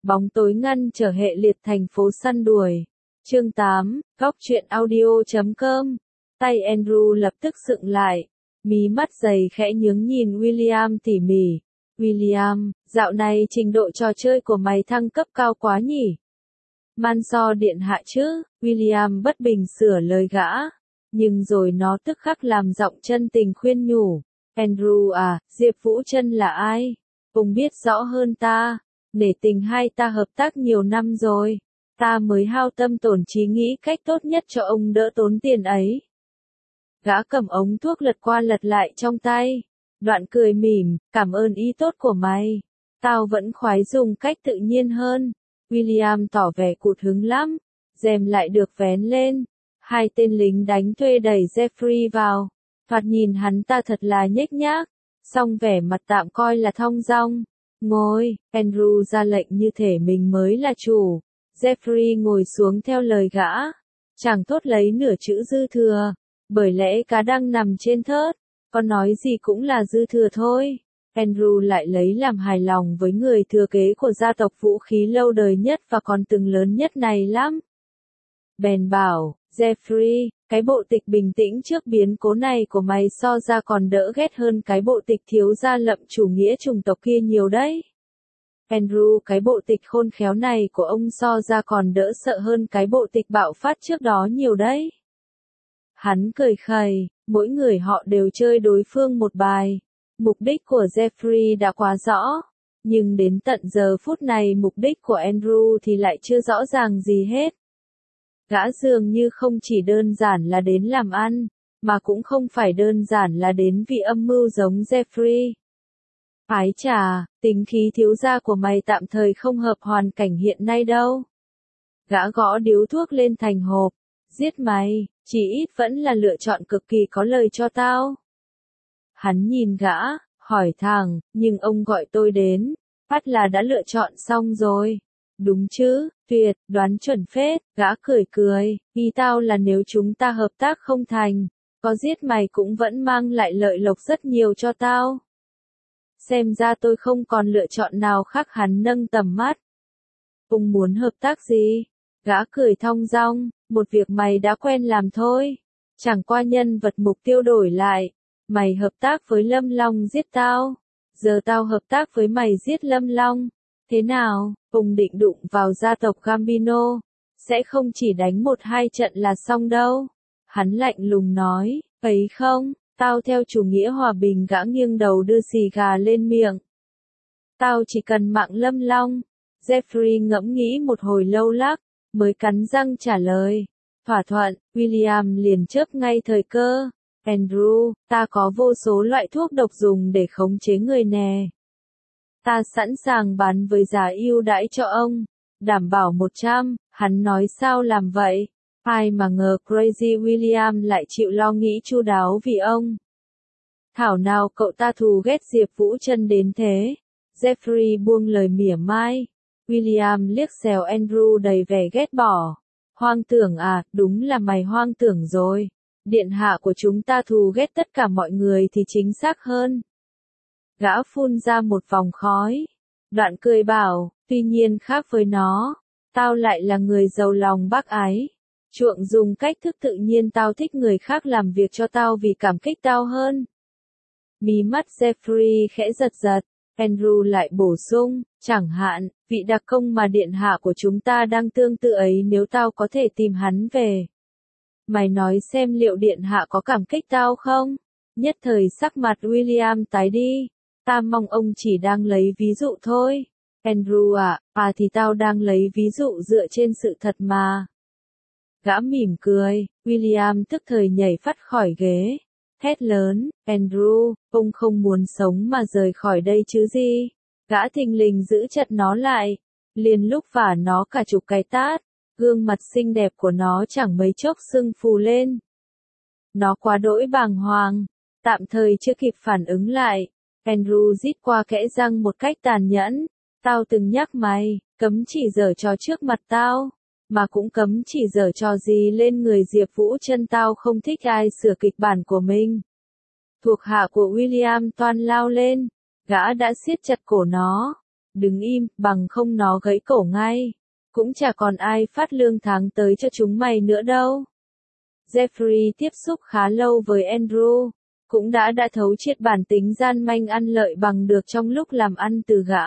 Bóng tối ngăn trở hệ liệt thành phố săn đuổi. Chương 8, Góc truyện audio.com. Tay Andrew lập tức dựng lại. Mí mắt dày khẽ nhướng nhìn William tỉ mỉ. William, dạo này trình độ trò chơi của mày thăng cấp cao quá nhỉ? Manso điện hạ chứ, William bất bình sửa lời gã. Nhưng rồi nó tức khắc làm giọng chân tình khuyên nhủ. Andrew à, Diệp Vũ Trân là ai? Ông biết rõ hơn ta. Nể tình hai ta hợp tác nhiều năm rồi. Ta mới hao tâm tổn trí nghĩ cách tốt nhất cho ông đỡ tốn tiền ấy. Gã cầm ống thuốc lật qua lật lại trong tay. Đoạn cười mỉm, cảm ơn ý tốt của mày. Tao vẫn khoái dùng cách tự nhiên hơn. William tỏ vẻ cụt hứng lắm. Rèm lại được vén lên. Hai tên lính đánh thuê đẩy Jeffrey vào. Thoạt nhìn hắn ta thật là nhếch nhác. Song vẻ mặt tạm coi là thong dong. Ngồi, Andrew ra lệnh như thể mình mới là chủ. Jeffrey ngồi xuống theo lời gã. Chẳng thốt lấy nửa chữ dư thừa. Bởi lẽ cá đang nằm trên thớt. Con nói gì cũng là dư thừa thôi. Andrew lại lấy làm hài lòng với người thừa kế của gia tộc vũ khí lâu đời nhất và còn từng lớn nhất này lắm. Bèn bảo, Jeffrey, cái bộ tịch bình tĩnh trước biến cố này của mày so ra còn đỡ ghét hơn cái bộ tịch thiếu gia lậm chủ nghĩa chủng tộc kia nhiều đấy. Andrew, cái bộ tịch khôn khéo này của ông so ra còn đỡ sợ hơn cái bộ tịch bạo phát trước đó nhiều đấy. Hắn cười khẩy, mỗi người họ đều chơi đối phương một bài. Mục đích của Jeffrey đã quá rõ. Nhưng đến tận giờ phút này mục đích của Andrew thì lại chưa rõ ràng gì hết. Gã dường như không chỉ đơn giản là đến làm ăn, mà cũng không phải đơn giản là đến vì âm mưu giống Jeffrey. Ái chà, tính khí thiếu gia của mày tạm thời không hợp hoàn cảnh hiện nay đâu. Gã gõ điếu thuốc lên thành hộp. Giết mày, chỉ ít vẫn là lựa chọn cực kỳ có lời cho tao. Hắn nhìn gã, hỏi thẳng, nhưng ông gọi tôi đến, phát là đã lựa chọn xong rồi. Đúng chứ, tuyệt, đoán chuẩn phết, gã cười cười, ý tao là nếu chúng ta hợp tác không thành, có giết mày cũng vẫn mang lại lợi lộc rất nhiều cho tao. Xem ra tôi không còn lựa chọn nào khác. Hắn nâng tầm mắt. Ông muốn hợp tác gì? Gã cười thong dong, một việc mày đã quen làm thôi. Chẳng qua nhân vật mục tiêu đổi lại. Mày hợp tác với Lâm Long giết tao. Giờ tao hợp tác với mày giết Lâm Long. Thế nào, ông định đụng vào gia tộc Gambino? Sẽ không chỉ đánh 1-2 trận là xong đâu. Hắn lạnh lùng nói, ấy không, tao theo chủ nghĩa hòa bình. Gã nghiêng đầu đưa xì gà lên miệng. Tao chỉ cần mạng Lâm Long. Jeffrey ngẫm nghĩ một hồi lâu lắc, mới cắn răng trả lời. Thỏa thuận, William liền chớp ngay thời cơ. Andrew, ta có vô số loại thuốc độc dùng để khống chế người nè. Ta sẵn sàng bán với giá ưu đãi cho ông. Đảm bảo 100, hắn nói sao làm vậy? Ai mà ngờ Crazy William lại chịu lo nghĩ chu đáo vì ông. Thảo nào cậu ta thù ghét Diệp Vũ Trân đến thế. Jeffrey buông lời mỉa mai. William liếc xéo Andrew đầy vẻ ghét bỏ. Hoang tưởng à, đúng là mày hoang tưởng rồi. Điện hạ của chúng ta thù ghét tất cả mọi người thì chính xác hơn. Gã phun ra một vòng khói. Đoạn cười bảo, tuy nhiên khác với nó, tao lại là người giàu lòng bác ái. Chuộng dùng cách thức tự nhiên. Tao thích người khác làm việc cho tao vì cảm kích tao hơn. Mí mắt Jeffrey khẽ giật giật. Andrew lại bổ sung, chẳng hạn, vị đặc công mà điện hạ của chúng ta đang tương tự ấy, nếu tao có thể tìm hắn về. Mày nói xem liệu điện hạ có cảm kích tao không? Nhất thời sắc mặt William tái đi. Ta mong ông chỉ đang lấy ví dụ thôi. Andrew à, thì tao đang lấy ví dụ dựa trên sự thật mà. Gã mỉm cười, William tức thời nhảy phắt khỏi ghế. Hét lớn, Andrew, ông không muốn sống mà rời khỏi đây chứ gì? Gã thình lình giữ chặt nó lại. Liền lúc vả nó cả chục cái tát. Gương mặt xinh đẹp của nó chẳng mấy chốc sưng phù lên. Nó quá đỗi bàng hoàng. Tạm thời chưa kịp phản ứng lại. Andrew rít qua kẽ răng một cách tàn nhẫn. Tao từng nhắc mày, cấm chỉ giở trò trước mặt tao. Mà cũng cấm chỉ giở trò gì lên người Diệp Vũ Trân. Tao không thích ai sửa kịch bản của mình. Thuộc hạ của William toan lao lên. Gã đã siết chặt cổ nó. Đứng im, bằng không nó gãy cổ ngay. Cũng chả còn ai phát lương tháng tới cho chúng mày nữa đâu. Jeffrey tiếp xúc khá lâu với Andrew, cũng đã thấu triệt bản tính gian manh ăn lợi bằng được trong lúc làm ăn từ gã.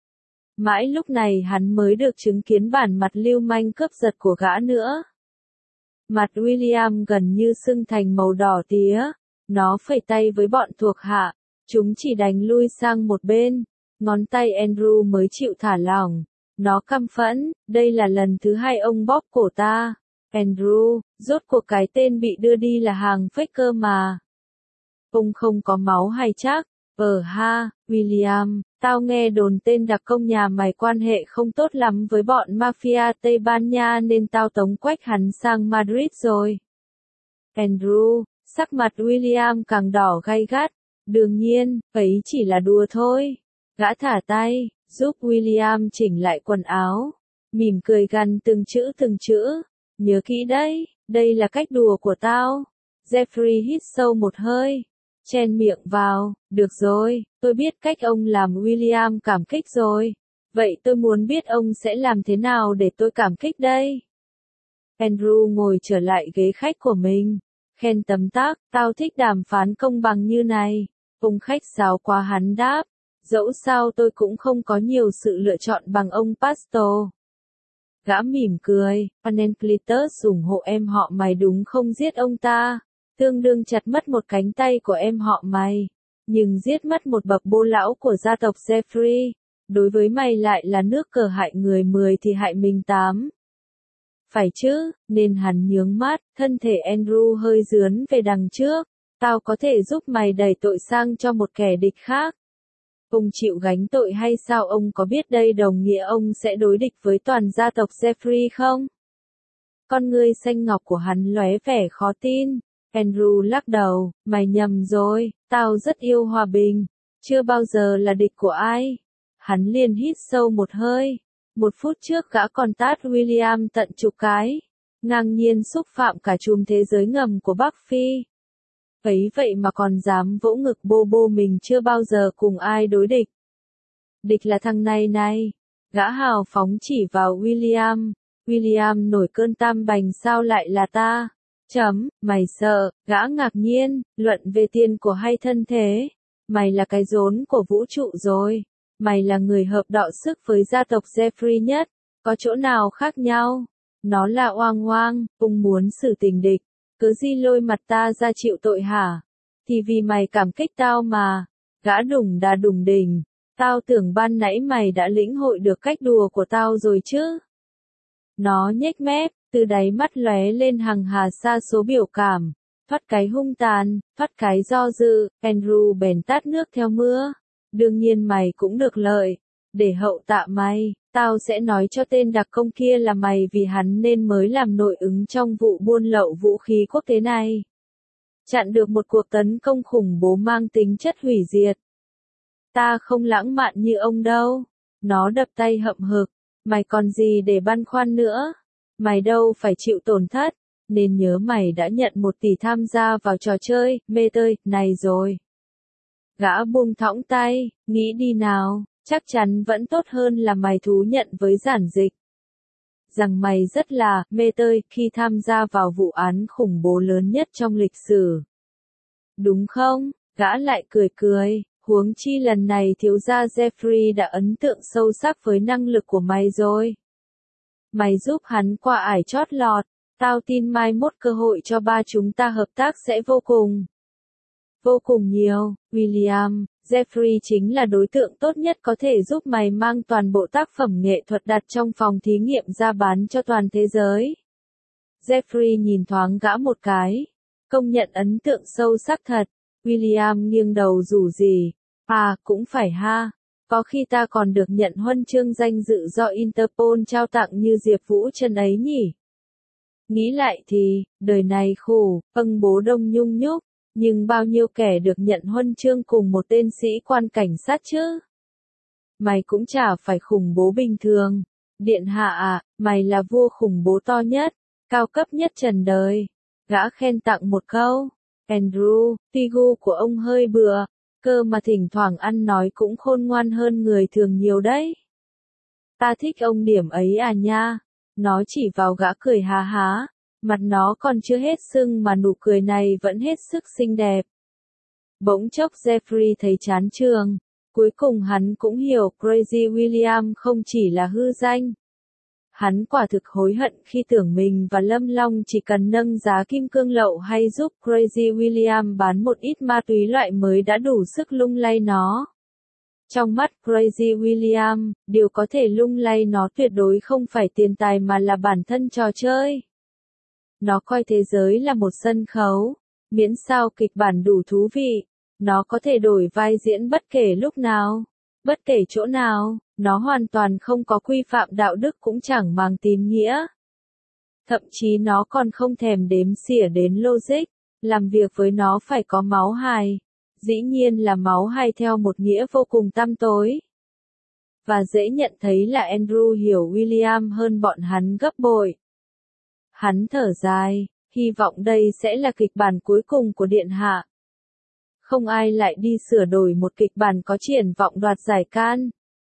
Mãi lúc này hắn mới được chứng kiến bản mặt lưu manh cướp giật của gã nữa. Mặt William gần như sưng thành màu đỏ tía, nó phẩy tay với bọn thuộc hạ, chúng chỉ đành lui sang một bên, ngón tay Andrew mới chịu thả lỏng. Nó căm phẫn, đây là lần thứ 2 ông bóp cổ ta. Andrew, rốt cuộc cái tên bị đưa đi là hàng fake cơ mà. Ông không có máu hay chắc? Ha, William, tao nghe đồn tên đặc công nhà mày quan hệ không tốt lắm với bọn mafia Tây Ban Nha nên tao tống quách hắn sang Madrid rồi. Andrew, sắc mặt William càng đỏ gay gắt. Đương nhiên, ấy chỉ là đùa thôi. Gã thả tay, giúp William chỉnh lại quần áo. Mỉm cười gằn từng chữ. Nhớ kỹ đấy, đây là cách đùa của tao. Jeffrey hít sâu một hơi. Chen miệng vào, được rồi, tôi biết cách ông làm William cảm kích rồi. Vậy tôi muốn biết ông sẽ làm thế nào để tôi cảm kích đây? Andrew ngồi trở lại ghế khách của mình. Khen tấm tắc, tao thích đàm phán công bằng như này. Ông khách sáo quá hắn đáp. Dẫu sao tôi cũng không có nhiều sự lựa chọn bằng ông Pastor. Gã mỉm cười, Panenclitus ủng hộ em họ mày đúng không giết ông ta. Tương đương chặt mất một cánh tay của em họ mày. Nhưng giết mất một bậc bô lão của gia tộc Jeffrey. Đối với mày lại là nước cờ hại người 10 thì hại mình 8. Phải chứ, nên hắn nhướng mắt, thân thể Andrew hơi dướn về đằng trước. Tao có thể giúp mày đẩy tội sang cho một kẻ địch khác. Ông chịu gánh tội hay sao? Ông có biết đây đồng nghĩa ông sẽ đối địch với toàn gia tộc Jeffrey không? Con ngươi xanh ngọc của hắn lóe vẻ khó tin. Andrew lắc đầu, mày nhầm rồi, tao rất yêu hòa bình, chưa bao giờ là địch của ai. Hắn liền hít sâu một hơi. Một phút trước gã còn tát William tận chục cái, ngang nhiên xúc phạm cả chùm thế giới ngầm của Bắc Phi. Ấy vậy mà còn dám vỗ ngực bô mình chưa bao giờ cùng ai đối địch. Địch là thằng này. Gã hào phóng chỉ vào William. William nổi cơn tam bành, sao lại là ta? Mày sợ? Gã ngạc nhiên, luận về tiền của hay thân thế? Mày là cái rốn của vũ trụ rồi. Mày là người hợp đọ sức với gia tộc Jeffrey nhất. Có chỗ nào khác nhau? Nó là oang oang, ông muốn xử tình địch. Cứ gì lôi mặt ta ra chịu tội hả? Thì vì mày cảm kích tao mà. Gã đủng đà đủng đỉnh. Tao tưởng ban nãy mày đã lĩnh hội được cách đùa của tao rồi chứ. Nó nhếch mép, từ đáy mắt lóe lên hằng hà sa số biểu cảm. Thoát cái hung tàn, thoát cái do dự, Andrew bèn tát nước theo mưa. Đương nhiên mày cũng được lợi. Để hậu tạ mày, tao sẽ nói cho tên đặc công kia là mày vì hắn nên mới làm nội ứng trong vụ buôn lậu vũ khí quốc tế này. Chặn được một cuộc tấn công khủng bố mang tính chất hủy diệt. Ta không lãng mạn như ông đâu. Nó đập tay hậm hực. Mày còn gì để băn khoăn nữa? Mày đâu phải chịu tổn thất. Nên nhớ mày đã nhận 1 tỷ tham gia vào trò chơi, mê tơi, này rồi. Gã buông thõng tay, nghĩ đi nào, chắc chắn vẫn tốt hơn là mày thú nhận với giản dịch. Rằng mày rất là, mê tơi, khi tham gia vào vụ án khủng bố lớn nhất trong lịch sử. Đúng không? Gã lại cười, huống chi lần này thiếu gia Jeffrey đã ấn tượng sâu sắc với năng lực của mày rồi. Mày giúp hắn qua ải chót lọt, tao tin mai mốt cơ hội cho ba chúng ta hợp tác sẽ vô cùng nhiều, William. Jeffrey chính là đối tượng tốt nhất có thể giúp mày mang toàn bộ tác phẩm nghệ thuật đặt trong phòng thí nghiệm ra bán cho toàn thế giới. Jeffrey nhìn thoáng gã một cái. Công nhận ấn tượng sâu sắc thật. William nghiêng đầu rủ rỉ. Cũng phải ha. Có khi ta còn được nhận huân chương danh dự do Interpol trao tặng như Diệp Vũ Trân ấy nhỉ. Nghĩ lại thì, đời này khổ, bố đông nhung nhúc. Nhưng bao nhiêu kẻ được nhận huân chương cùng một tên sĩ quan cảnh sát chứ? Mày cũng chả phải khủng bố bình thường. Điện hạ à, mày là vua khủng bố to nhất, cao cấp nhất trần đời. Gã khen tặng một câu. Andrew, tuy gu của ông hơi bừa, Cơ mà thỉnh thoảng ăn nói cũng khôn ngoan hơn người thường nhiều đấy. Ta thích ông điểm ấy à nha. Nó chỉ vào gã cười há há. Mặt nó còn chưa hết sưng mà nụ cười này vẫn hết sức xinh đẹp. Bỗng chốc Jeffrey thấy chán trường. Cuối cùng hắn cũng hiểu Crazy William không chỉ là hư danh. Hắn quả thực hối hận khi tưởng mình và Lâm Long chỉ cần nâng giá kim cương lậu hay giúp Crazy William bán một ít ma túy loại mới đã đủ sức lung lay nó. Trong mắt Crazy William, điều có thể lung lay nó tuyệt đối không phải tiền tài mà là bản thân trò chơi. Nó coi thế giới là một sân khấu, miễn sao kịch bản đủ thú vị, nó có thể đổi vai diễn bất kể lúc nào, bất kể chỗ nào, nó hoàn toàn không có quy phạm đạo đức cũng chẳng mang tín nghĩa. Thậm chí nó còn không thèm đếm xỉa đến logic, làm việc với nó phải có máu hài. Dĩ nhiên là máu hay theo một nghĩa vô cùng tăm tối. Và dễ nhận thấy là Andrew hiểu William hơn bọn hắn gấp bội. Hắn thở dài, hy vọng đây sẽ là kịch bản cuối cùng của Điện Hạ. Không ai lại đi sửa đổi một kịch bản có triển vọng đoạt giải Cannes.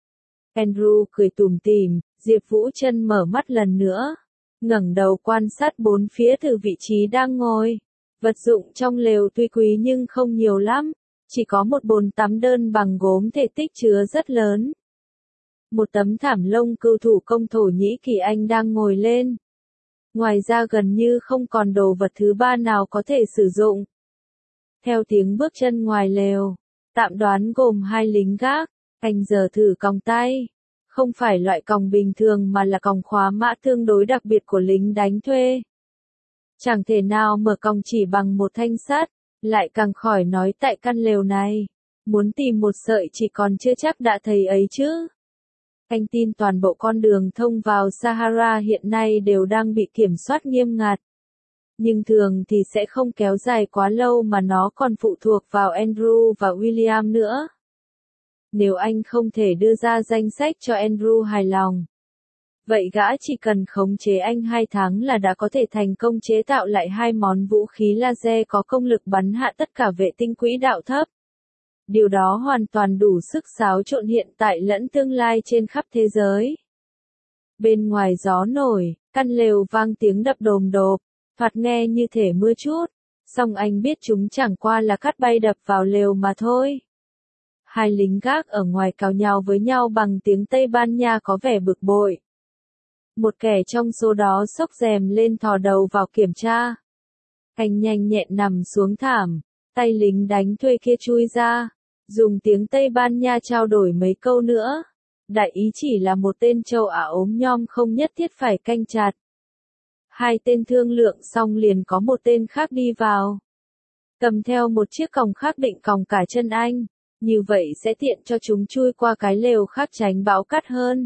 Andrew cười tủm tỉm, Diệp Vũ Trân mở mắt lần nữa, ngẩng đầu quan sát bốn phía từ vị trí đang ngồi. Vật dụng trong lều tuy quý nhưng không nhiều lắm. Chỉ có một bồn tắm đơn bằng gốm thể tích chứa rất lớn. Một tấm thảm lông cừu thủ công Thổ Nhĩ Kỳ Anh đang ngồi lên. Ngoài ra gần như không còn đồ vật thứ ba nào có thể sử dụng. Theo tiếng bước chân ngoài lều, tạm đoán gồm 2 lính gác, anh giờ thử còng tay. Không phải loại còng bình thường mà là còng khóa mã tương đối đặc biệt của lính đánh thuê. Chẳng thể nào mở còng chỉ bằng một thanh sắt. Lại càng khỏi nói tại căn lều này, muốn tìm một sợi chỉ còn chưa chắc đã thấy ấy chứ. Anh tin toàn bộ con đường thông vào Sahara hiện nay đều đang bị kiểm soát nghiêm ngặt. Nhưng thường thì sẽ không kéo dài quá lâu mà nó còn phụ thuộc vào Andrew và William nữa. Nếu anh không thể đưa ra danh sách cho Andrew hài lòng, vậy gã chỉ cần khống chế anh 2 tháng là đã có thể thành công chế tạo lại 2 món vũ khí laser có công lực bắn hạ tất cả vệ tinh quỹ đạo thấp. Điều đó hoàn toàn đủ sức xáo trộn hiện tại lẫn tương lai trên khắp thế giới. Bên ngoài gió nổi, căn lều vang tiếng đập đồm độp, thoạt nghe như thể mưa chút, song anh biết chúng chẳng qua là cát bay đập vào lều mà thôi. 2 lính gác ở ngoài cào nhào với nhau bằng tiếng Tây Ban Nha có vẻ bực bội. Một kẻ trong số đó xốc rèm lên thò đầu vào kiểm tra. Anh nhanh nhẹn nằm xuống thảm, tay lính đánh thuê kia chui ra, dùng tiếng Tây Ban Nha trao đổi mấy câu nữa. Đại ý chỉ là một tên châu Á ốm nhom không nhất thiết phải canh chặt. 2 tên thương lượng xong liền có một tên khác đi vào. Cầm theo một chiếc còng khác định còng cả chân anh, như vậy sẽ tiện cho chúng chui qua cái lều khác tránh bão cát hơn.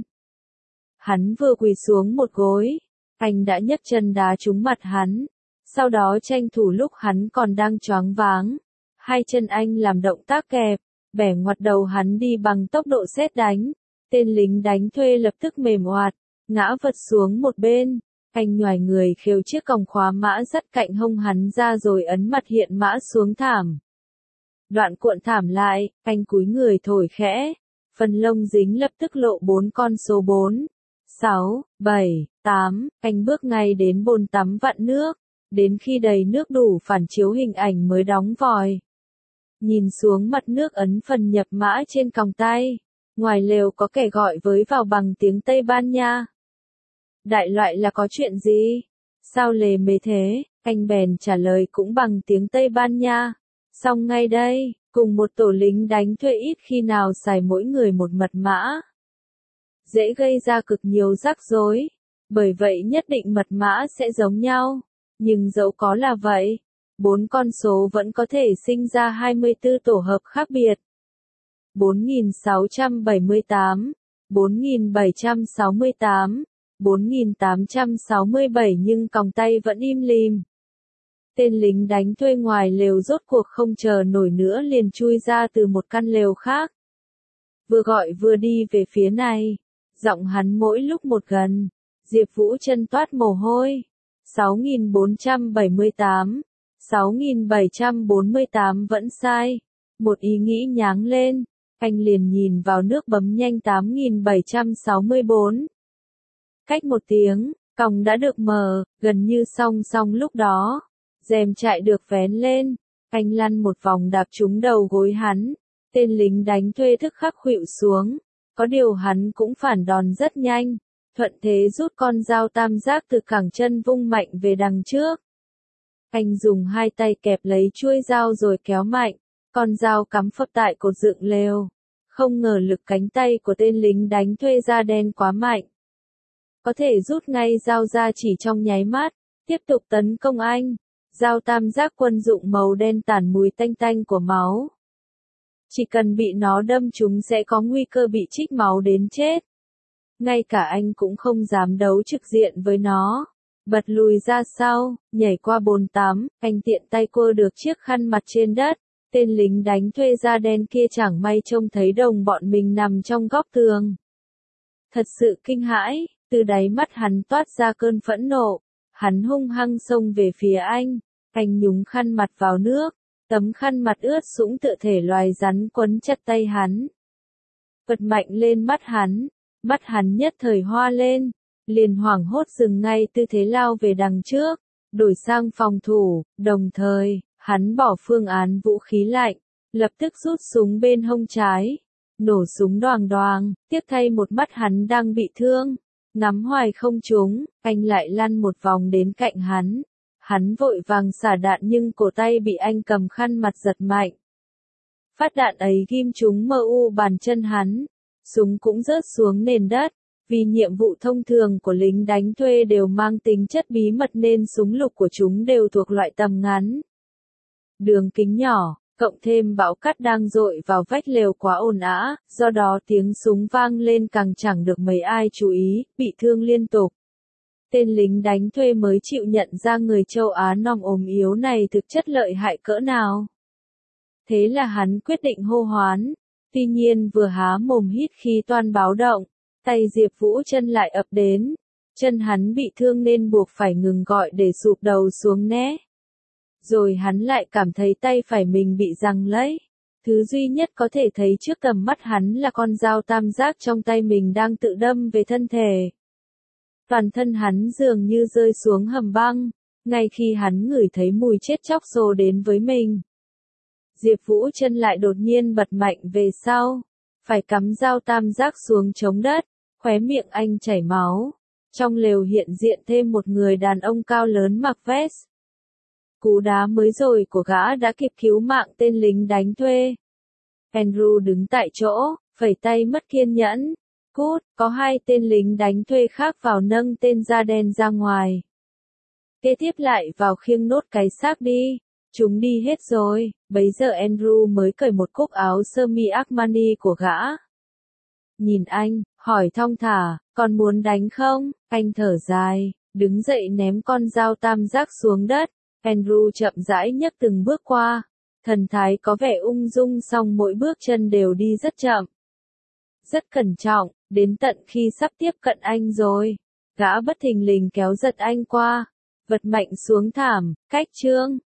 Hắn vừa quỳ xuống một gối, anh đã nhấc chân đá trúng mặt hắn, sau đó tranh thủ lúc hắn còn đang choáng váng. 2 chân anh làm động tác kẹp, bẻ ngoặt đầu hắn đi bằng tốc độ sét đánh. Tên lính đánh thuê lập tức mềm oạt, ngã vật xuống một bên. Anh nhoài người khều chiếc còng khóa mã dắt cạnh hông hắn ra rồi ấn mặt hiện mã xuống thảm. Đoạn cuộn thảm lại, anh cúi người thổi khẽ. Phần lông dính lập tức lộ 4 con số 4. 6, 7, 8, anh bước ngay đến bồn tắm vặn nước, đến khi đầy nước đủ phản chiếu hình ảnh mới đóng vòi. Nhìn xuống mặt nước ấn phần nhập mã trên còng tay, ngoài lều có kẻ gọi với vào bằng tiếng Tây Ban Nha. Đại loại là có chuyện gì? Sao lề mề thế? Anh bèn trả lời cũng bằng tiếng Tây Ban Nha. Xong ngay đây, cùng một tổ lính đánh thuê ít khi nào xài mỗi người một mật mã. Dễ gây ra cực nhiều rắc rối, bởi vậy nhất định mật mã sẽ giống nhau, nhưng dẫu có là vậy, 4 con số vẫn có thể sinh ra 24 tổ hợp khác biệt. 4678, 4768, 4867 nhưng còng tay vẫn im lìm. Tên lính đánh thuê ngoài lều rốt cuộc không chờ nổi nữa liền chui ra từ một căn lều khác. Vừa gọi vừa đi về phía này. Giọng hắn mỗi lúc một gần. Diệp Vũ Trân toát mồ hôi. 6478, 6748 vẫn sai. Một ý nghĩ nháng lên, anh liền nhìn vào nước bấm nhanh 8764. Cách một tiếng, còng đã được mở, gần như song song lúc đó. Rèm trại được vén lên, anh lăn một vòng đạp trúng đầu gối hắn. Tên lính đánh thuê thức khắc khuỵu xuống. Có điều hắn cũng phản đòn rất nhanh. Thuận thế rút con dao tam giác từ cẳng chân vung mạnh về đằng trước. Anh dùng hai tay kẹp lấy chuôi dao rồi kéo mạnh. Con dao cắm phập tại cột dựng lều. Không ngờ lực cánh tay của tên lính đánh thuê da đen quá mạnh. Có thể rút ngay dao ra chỉ trong nháy mắt. Tiếp tục tấn công anh. Dao tam giác quân dụng màu đen tản mùi tanh tanh của máu. Chỉ cần bị nó đâm trúng sẽ có nguy cơ bị trích máu đến chết. Ngay cả anh cũng không dám đấu trực diện với nó. Bật lùi ra sau, nhảy qua bồn tắm, anh tiện tay quơ được chiếc khăn mặt trên đất. Tên lính đánh thuê da đen kia chẳng may trông thấy đồng bọn mình nằm trong góc tường. Thật sự kinh hãi, từ đáy mắt hắn toát ra cơn phẫn nộ. Hắn hung hăng xông về phía anh nhúng khăn mặt vào nước. Tấm khăn mặt ướt sũng tựa thể loài rắn quấn chặt tay hắn. Bật mạnh lên mắt hắn nhất thời hoa lên, liền hoảng hốt dừng ngay tư thế lao về đằng trước, đổi sang phòng thủ, đồng thời, hắn bỏ phương án vũ khí lạnh, lập tức rút súng bên hông trái, nổ súng đoàng đoàng, tiếc thay một mắt hắn đang bị thương, ngắm hoài không trúng, anh lại lăn một vòng đến cạnh hắn. Hắn vội vàng xả đạn nhưng cổ tay bị anh cầm khăn mặt giật mạnh. Phát đạn ấy ghim trúng mu bàn chân hắn. Súng cũng rớt xuống nền đất. Vì nhiệm vụ thông thường của lính đánh thuê đều mang tính chất bí mật nên súng lục của chúng đều thuộc loại tầm ngắn. Đường kính nhỏ, cộng thêm bão cát đang dội vào vách lều quá ồn ào, do đó tiếng súng vang lên càng chẳng được mấy ai chú ý, bị thương liên tục. Tên lính đánh thuê mới chịu nhận ra người châu Á non ốm yếu này thực chất lợi hại cỡ nào. Thế là hắn quyết định hô hoán. Tuy nhiên vừa há mồm hít khí toan báo động, tay Diệp Vũ Trân lại ập đến. Chân hắn bị thương nên buộc phải ngừng gọi để sụp đầu xuống né. Rồi hắn lại cảm thấy tay phải mình bị giằng lấy. Thứ duy nhất có thể thấy trước tầm mắt hắn là con dao tam giác trong tay mình đang tự đâm về thân thể. Toàn thân hắn dường như rơi xuống hầm băng, ngay khi hắn ngửi thấy mùi chết chóc xô đến với mình. Diệp Vũ Trân lại đột nhiên bật mạnh về sau, phải cắm dao tam giác xuống chống đất, khóe miệng anh chảy máu. Trong lều hiện diện thêm một người đàn ông cao lớn mặc vest. Cú đá mới rồi của gã đã kịp cứu mạng tên lính đánh thuê. Andrew đứng tại chỗ, phẩy tay mất kiên nhẫn. Cút, có hai tên lính đánh thuê khác vào nâng tên da đen ra ngoài. Kế tiếp lại vào khiêng nốt cái xác đi. Chúng đi hết rồi, bấy giờ Andrew mới cởi một cúc áo sơ mi Armani của gã. Nhìn anh, hỏi thong thả, còn muốn đánh không? Anh thở dài, đứng dậy ném con dao tam giác xuống đất. Andrew chậm rãi nhấc từng bước qua. Thần thái có vẻ ung dung song mỗi bước chân đều đi rất chậm. Rất cẩn trọng, đến tận khi sắp tiếp cận anh rồi. Gã bất thình lình kéo giật anh qua. Vật mạnh xuống thảm, cách chương.